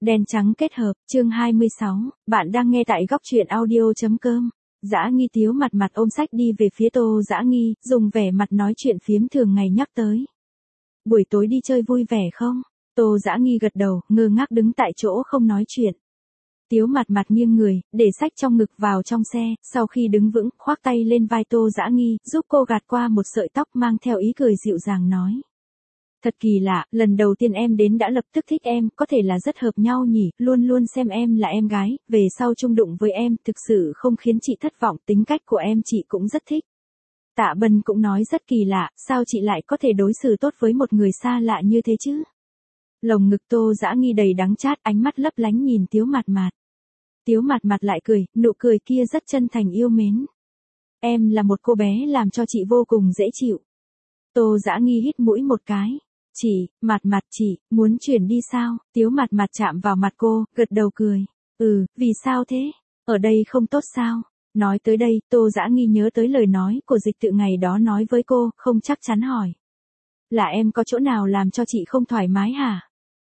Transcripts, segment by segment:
Đen trắng kết hợp, chương 26, bạn đang nghe tại góc truyện audio.com. Dã Nghi Tiếu mặt mặt ôm sách đi về phía Tô Dã Nghi, dùng vẻ mặt nói chuyện phiếm thường ngày nhắc tới. Buổi tối đi chơi vui vẻ không? Tô Dã Nghi gật đầu, ngơ ngác đứng tại chỗ không nói chuyện. Tiếu mặt mặt nghiêng người, để sách trong ngực vào trong xe, sau khi đứng vững, khoác tay lên vai Tô Dã Nghi, giúp cô gạt qua một sợi tóc mang theo ý cười dịu dàng nói. Thật kỳ lạ, lần đầu tiên em đến đã lập tức thích em, có thể là rất hợp nhau nhỉ, luôn luôn xem em là em gái, về sau chung đụng với em, thực sự không khiến chị thất vọng, tính cách của em chị cũng rất thích. Tạ Bân cũng nói rất kỳ lạ, sao chị lại có thể đối xử tốt với một người xa lạ như thế chứ? Lồng ngực Tô Dã Nghi đầy đắng chát, ánh mắt lấp lánh nhìn Tiếu mặt mặt. Tiếu mặt mặt lại cười, nụ cười kia rất chân thành yêu mến. Em là một cô bé làm cho chị vô cùng dễ chịu. Tô Dã Nghi hít mũi một cái. Chị, mặt mặt chị, muốn chuyển đi sao? Tiếu mặt mặt chạm vào mặt cô, gật đầu cười. Vì sao thế? Ở đây không tốt sao? Nói tới đây, Tô Dã Nghi nhớ tới lời nói của Dịch Tự ngày đó nói với cô, không chắc chắn hỏi. Là em có chỗ nào làm cho chị không thoải mái hả?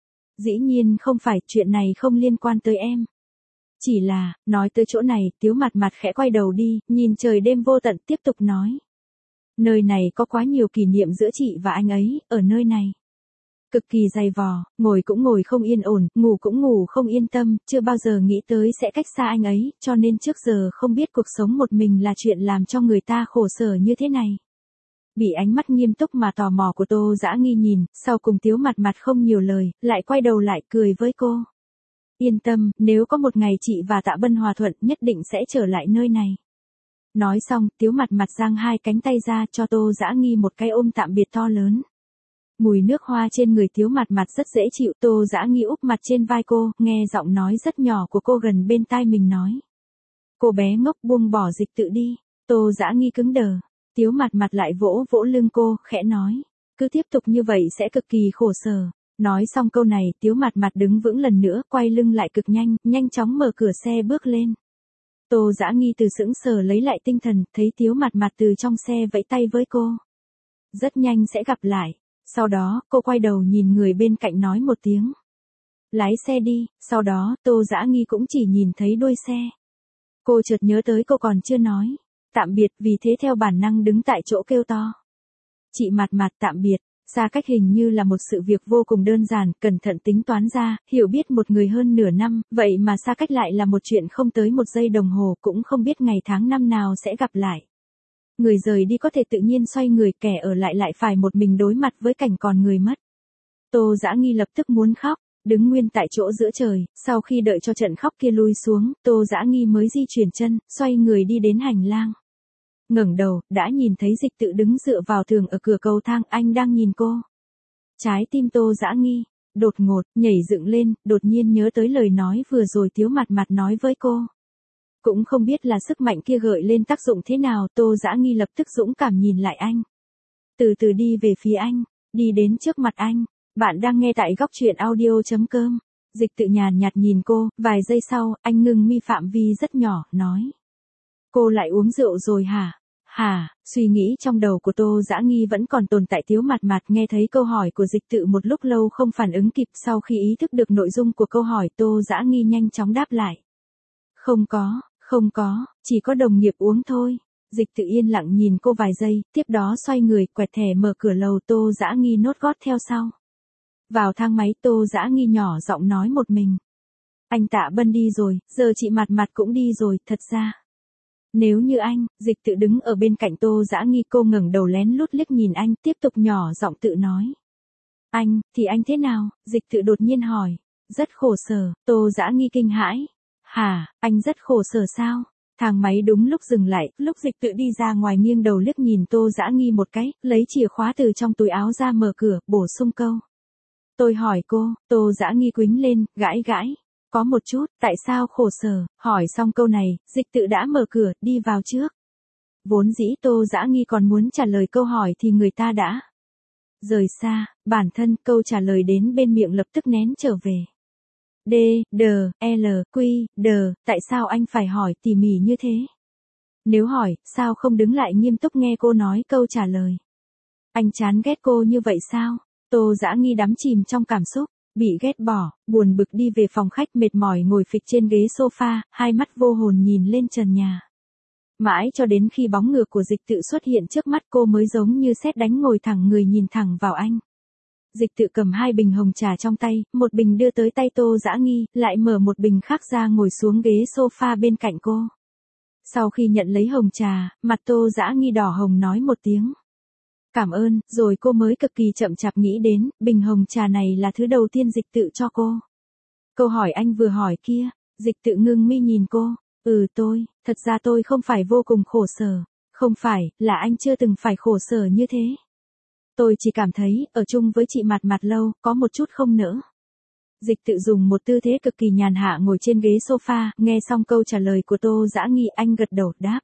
Dĩ nhiên không phải, chuyện này không liên quan tới em. Chỉ là, nói tới chỗ này, Tiếu mặt mặt khẽ quay đầu đi, nhìn trời đêm vô tận tiếp tục nói. Nơi này có quá nhiều kỷ niệm giữa chị và anh ấy, ở nơi này. Cực kỳ dày vò, ngồi cũng ngồi không yên ổn, ngủ cũng ngủ không yên tâm, chưa bao giờ nghĩ tới sẽ cách xa anh ấy, cho nên trước giờ không biết cuộc sống một mình là chuyện làm cho người ta khổ sở như thế này. Bị ánh mắt nghiêm túc mà tò mò của Tô Dã Nghi nhìn, sau cùng Tiếu mặt mặt không nhiều lời, lại quay đầu lại cười với cô. Yên tâm, nếu có một ngày chị và Tạ Bân hòa thuận nhất định sẽ trở lại nơi này. Nói xong, Tiếu mặt mặt giang hai cánh tay ra cho Tô Dã Nghi một cái ôm tạm biệt to lớn. Mùi nước hoa trên người Tiếu mặt mặt rất dễ chịu, Tô Dã Nghi úp mặt trên vai cô, nghe giọng nói rất nhỏ của cô gần bên tai mình nói. Cô bé ngốc buông bỏ Dịch Tự đi. Tô Dã Nghi cứng đờ. Tiếu mặt mặt lại vỗ vỗ lưng cô, khẽ nói. Cứ tiếp tục như vậy sẽ cực kỳ khổ sở. Nói xong câu này, Tiếu mặt mặt đứng vững lần nữa, quay lưng lại cực nhanh, nhanh chóng mở cửa xe bước lên. Tô Dã Nghi từ sững sờ lấy lại tinh thần, thấy Tiếu mặt mặt từ trong xe vẫy tay với cô. Rất nhanh sẽ gặp lại. Sau đó, cô quay đầu nhìn người bên cạnh nói một tiếng. Lái xe đi, sau đó, Tô Dã Nghi cũng chỉ nhìn thấy đuôi xe. Cô chợt nhớ tới cô còn chưa nói. Tạm biệt, vì thế theo bản năng đứng tại chỗ kêu to. Chị mặt mặt tạm biệt. Xa cách hình như là một sự việc vô cùng đơn giản, cẩn thận tính toán ra, hiểu biết một người hơn nửa năm, vậy mà xa cách lại là một chuyện không tới một giây đồng hồ, cũng không biết ngày tháng năm nào sẽ gặp lại. Người rời đi có thể tự nhiên xoay người, kẻ ở lại phải một mình đối mặt với cảnh còn người mất. Tô Dã Nghi lập tức muốn khóc, đứng nguyên tại chỗ giữa trời, sau khi đợi cho trận khóc kia lui xuống, Tô Dã Nghi mới di chuyển chân, xoay người đi đến hành lang. Ngẩng đầu, đã nhìn thấy Dịch Tự đứng dựa vào tường ở cửa cầu thang, anh đang nhìn cô. Trái tim Tô Dã Nghi đột ngột nhảy dựng lên, đột nhiên nhớ tới lời nói vừa rồi Tiếu mặt mặt nói với cô. Cũng không biết là sức mạnh kia gợi lên tác dụng thế nào, Tô Dã Nghi lập tức dũng cảm nhìn lại anh. Từ từ đi về phía anh, đi đến trước mặt anh. Bạn đang nghe tại góc truyện audio.com. Dịch Tự nhàn nhạt nhìn cô, vài giây sau, anh ngừng mi phạm vi rất nhỏ, nói. Cô lại uống rượu rồi hả? Suy nghĩ trong đầu của Tô Dã Nghi vẫn còn tồn tại. Tiếu mặt mặt nghe thấy câu hỏi của Dịch Tự một lúc lâu không phản ứng kịp, sau khi ý thức được nội dung của câu hỏi Tô Dã Nghi nhanh chóng đáp lại. Không có, chỉ có đồng nghiệp uống thôi. Dịch Tự yên lặng nhìn cô vài giây, tiếp đó xoay người, quẹt thẻ mở cửa lầu, Tô Dã Nghi nốt gót theo sau. Vào thang máy, Tô Dã Nghi nhỏ giọng nói một mình. Anh Tạ Bân đi rồi, giờ chị mặt mặt cũng đi rồi, thật ra. Nếu như anh, Dịch Tự đứng ở bên cạnh Tô Dã Nghi, cô ngẩng đầu lén lút liếc nhìn anh, tiếp tục nhỏ giọng tự nói. Anh, thì anh thế nào? Dịch Tự đột nhiên hỏi. Rất khổ sở, Tô Dã Nghi kinh hãi. Anh rất khổ sở sao? Thang máy đúng lúc dừng lại, lúc Dịch Tự đi ra ngoài nghiêng đầu liếc nhìn Tô Dã Nghi một cái, lấy chìa khóa từ trong túi áo ra mở cửa, bổ sung câu. Tôi hỏi cô, Tô Dã Nghi quĩnh lên, gãi. Có một chút, tại sao khổ sở? Hỏi xong câu này, Dịch Tự đã mở cửa, đi vào trước. Vốn dĩ Tô Dã Nghi còn muốn trả lời câu hỏi thì người ta đã rời xa, bản thân câu trả lời đến bên miệng lập tức nén trở về. Tại sao anh phải hỏi tỉ mỉ như thế? Nếu hỏi, sao không đứng lại nghiêm túc nghe cô nói câu trả lời? Anh chán ghét cô như vậy sao? Tô Dã Nghi đắm chìm trong cảm xúc. Bị ghét bỏ, buồn bực đi về phòng khách mệt mỏi ngồi phịch trên ghế sofa, hai mắt vô hồn nhìn lên trần nhà. Mãi cho đến khi bóng ngược của Dịch Tự xuất hiện trước mắt cô mới giống như sét đánh ngồi thẳng người nhìn thẳng vào anh. Dịch Tự cầm hai bình hồng trà trong tay, một bình đưa tới tay Tô Dã Nghi, lại mở một bình khác ra ngồi xuống ghế sofa bên cạnh cô. Sau khi nhận lấy hồng trà, mặt Tô Dã Nghi đỏ hồng nói một tiếng. Cảm ơn, rồi cô mới cực kỳ chậm chạp nghĩ đến, bình hồng trà này là thứ đầu tiên Dịch Tự cho cô. Câu hỏi anh vừa hỏi kia, Dịch Tự ngưng mi nhìn cô. Thật ra tôi không phải vô cùng khổ sở. Không phải, là anh chưa từng phải khổ sở như thế. Tôi chỉ cảm thấy, ở chung với chị Mạt Mạt lâu, có một chút không nỡ. Dịch Tự dùng một tư thế cực kỳ nhàn hạ ngồi trên ghế sofa, nghe xong câu trả lời của Tô Dã Nghi, anh gật đầu đáp.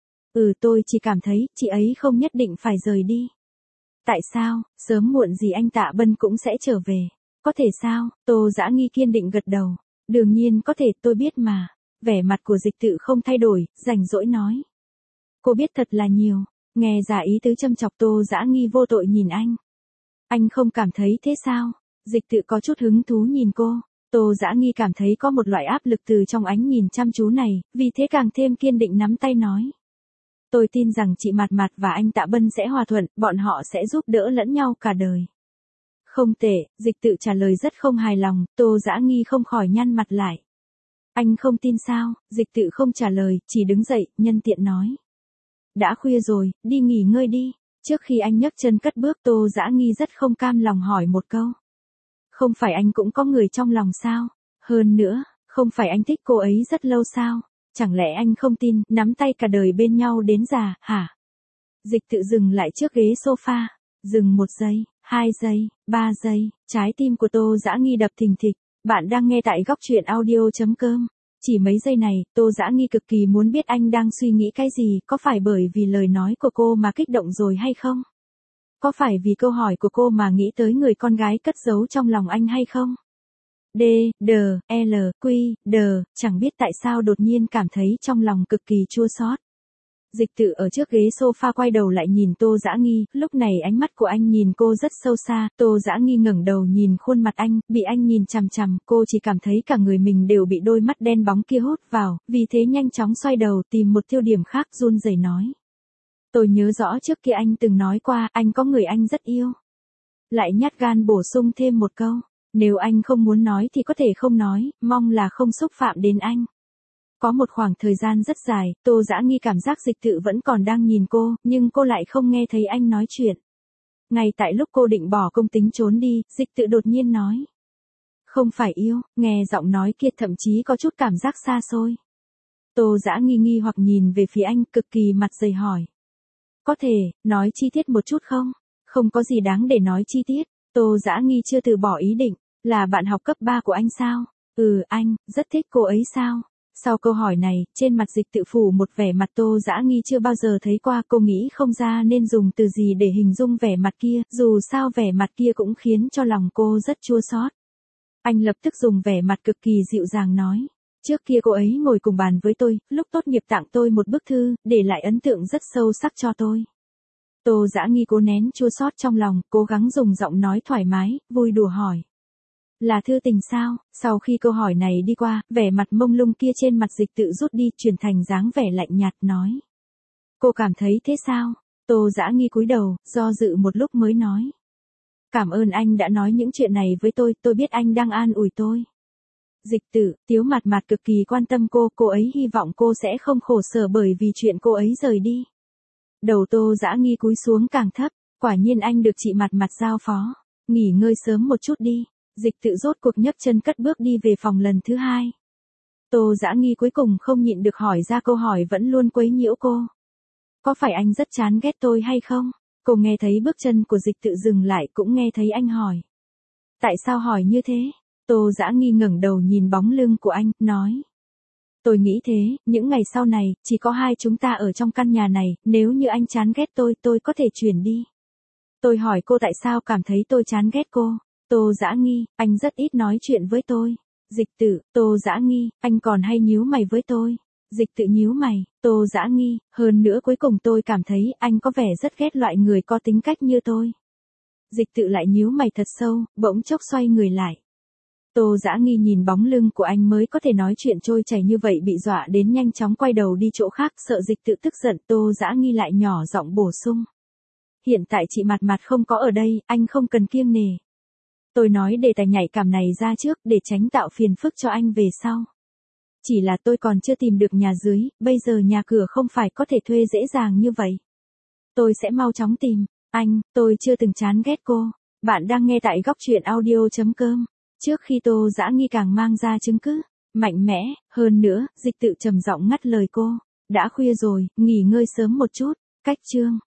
Tôi chỉ cảm thấy, chị ấy không nhất định phải rời đi. Tại sao, sớm muộn gì anh Tạ Bân cũng sẽ trở về. Có thể sao, Tô Dã Nghi kiên định gật đầu. Đương nhiên có thể, tôi biết mà. Vẻ mặt của Dịch Tự không thay đổi, rảnh rỗi nói. Cô biết thật là nhiều. Nghe ra ý tứ châm chọc Tô Dã Nghi vô tội nhìn anh. Anh không cảm thấy thế sao? Dịch Tự có chút hứng thú nhìn cô. Tô Dã Nghi cảm thấy có một loại áp lực từ trong ánh nhìn chăm chú này, vì thế càng thêm kiên định nắm tay nói. Tôi tin rằng chị Mạt Mạt và anh Tạ Bân sẽ hòa thuận, bọn họ sẽ giúp đỡ lẫn nhau cả đời. Không tệ, Dịch Tự trả lời rất không hài lòng, Tô Dã Nghi không khỏi nhăn mặt lại. Anh không tin sao? Dịch Tự không trả lời, chỉ đứng dậy, nhân tiện nói. Đã khuya rồi, đi nghỉ ngơi đi. Trước khi anh nhấc chân cất bước, Tô Dã Nghi rất không cam lòng hỏi một câu. Không phải anh cũng có người trong lòng sao? Hơn nữa, không phải anh thích cô ấy rất lâu sao? Chẳng lẽ anh không tin, nắm tay cả đời bên nhau đến già, hả? Dịch Tự dừng lại trước ghế sofa. Dừng 1 giây, 2 giây, 3 giây, trái tim của Tô Dã Nghi đập thình thịch. Bạn đang nghe tại góc truyện audio.com. Chỉ mấy giây này, Tô Dã Nghi cực kỳ muốn biết anh đang suy nghĩ cái gì, có phải bởi vì lời nói của cô mà kích động rồi hay không? Có phải vì câu hỏi của cô mà nghĩ tới người con gái cất giấu trong lòng anh hay không? Chẳng biết tại sao đột nhiên cảm thấy trong lòng cực kỳ chua xót. Dịch Tự ở trước ghế sofa quay đầu lại nhìn Tô Dã Nghi, lúc này ánh mắt của anh nhìn cô rất sâu xa, Tô Dã Nghi ngẩng đầu nhìn khuôn mặt anh, bị anh nhìn chằm chằm, cô chỉ cảm thấy cả người mình đều bị đôi mắt đen bóng kia hút vào, vì thế nhanh chóng xoay đầu tìm một tiêu điểm khác run rẩy nói. Tôi nhớ rõ trước kia anh từng nói qua, anh có người anh rất yêu. Lại nhát gan bổ sung thêm một câu, nếu anh không muốn nói thì có thể không nói, mong là không xúc phạm đến anh. Có một khoảng thời gian rất dài, Tô Dã Nghi cảm giác Dịch Tự vẫn còn đang nhìn cô, nhưng cô lại không nghe thấy anh nói chuyện. Ngay tại lúc cô định bỏ công tính trốn đi, Dịch Tự đột nhiên nói. Không phải yêu, nghe giọng nói kia thậm chí có chút cảm giác xa xôi. Tô Dã Nghi nghi hoặc nhìn về phía anh, cực kỳ mặt dày hỏi. Có thể, nói chi tiết một chút không? Không có gì đáng để nói chi tiết. Tô Dã Nghi chưa từ bỏ ý định. Là bạn học cấp 3 của anh sao? Anh, rất thích cô ấy sao? Sau câu hỏi này, trên mặt Dịch Tự phủ một vẻ mặt Tô Dã Nghi chưa bao giờ thấy qua, cô nghĩ không ra nên dùng từ gì để hình dung vẻ mặt kia, dù sao vẻ mặt kia cũng khiến cho lòng cô rất chua xót. Anh lập tức dùng vẻ mặt cực kỳ dịu dàng nói. Trước kia cô ấy ngồi cùng bàn với tôi, lúc tốt nghiệp tặng tôi một bức thư, để lại ấn tượng rất sâu sắc cho tôi. Tô Dã Nghi cố nén chua xót trong lòng, cố gắng dùng giọng nói thoải mái, vui đùa hỏi. Là thư tình sao? Sau khi câu hỏi này đi qua, vẻ mặt mông lung kia trên mặt Dịch Tự rút đi, chuyển thành dáng vẻ lạnh nhạt nói. Cô cảm thấy thế sao? Tô Dã Nghi cúi đầu, do dự một lúc mới nói. Cảm ơn anh đã nói những chuyện này với tôi biết anh đang an ủi tôi. Dịch Tự, Tiếu Mạt Mạt cực kỳ quan tâm cô ấy hy vọng cô sẽ không khổ sở bởi vì chuyện cô ấy rời đi. Đầu Tô Dã Nghi cúi xuống càng thấp, quả nhiên anh được chị Mạt Mạt giao phó. Nghỉ ngơi sớm một chút đi. Dịch Tự rốt cuộc nhấc chân cất bước đi về phòng lần thứ 2. Tô Dã Nghi cuối cùng không nhịn được hỏi ra câu hỏi vẫn luôn quấy nhiễu cô. Có phải anh rất chán ghét tôi hay không? Cô nghe thấy bước chân của Dịch Tự dừng lại, cũng nghe thấy anh hỏi. Tại sao hỏi như thế? Tô Dã Nghi ngẩng đầu nhìn bóng lưng của anh, nói. Tôi nghĩ thế, những ngày sau này, chỉ có hai chúng ta ở trong căn nhà này, nếu như anh chán ghét tôi có thể chuyển đi. Tôi hỏi cô tại sao cảm thấy tôi chán ghét cô. Tô Dã Nghi, anh rất ít nói chuyện với tôi. Dịch Tự, Tô Dã Nghi, anh còn hay nhíu mày với tôi. Dịch Tự nhíu mày, Tô Dã Nghi, hơn nữa cuối cùng tôi cảm thấy anh có vẻ rất ghét loại người có tính cách như tôi. Dịch Tự lại nhíu mày thật sâu, bỗng chốc xoay người lại. Tô Dã Nghi nhìn bóng lưng của anh mới có thể nói chuyện trôi chảy như vậy bị dọa đến nhanh chóng quay đầu đi chỗ khác, sợ Dịch Tự tức giận, Tô Dã Nghi lại nhỏ giọng bổ sung. Hiện tại chị Mặt Mặt không có ở đây, anh không cần kiêng nể. Tôi nói để tài nhạy cảm này ra trước để tránh tạo phiền phức cho anh về sau. Chỉ là tôi còn chưa tìm được nhà dưới, bây giờ nhà cửa không phải có thể thuê dễ dàng như vậy. Tôi sẽ mau chóng tìm. Anh, tôi chưa từng chán ghét cô. Bạn đang nghe tại góc truyện audio.com. Trước khi Tô Dã Nghi càng mang ra chứng cứ mạnh mẽ, hơn nữa, Dịch Tự trầm giọng ngắt lời cô. Đã khuya rồi, nghỉ ngơi sớm một chút. Cách chương.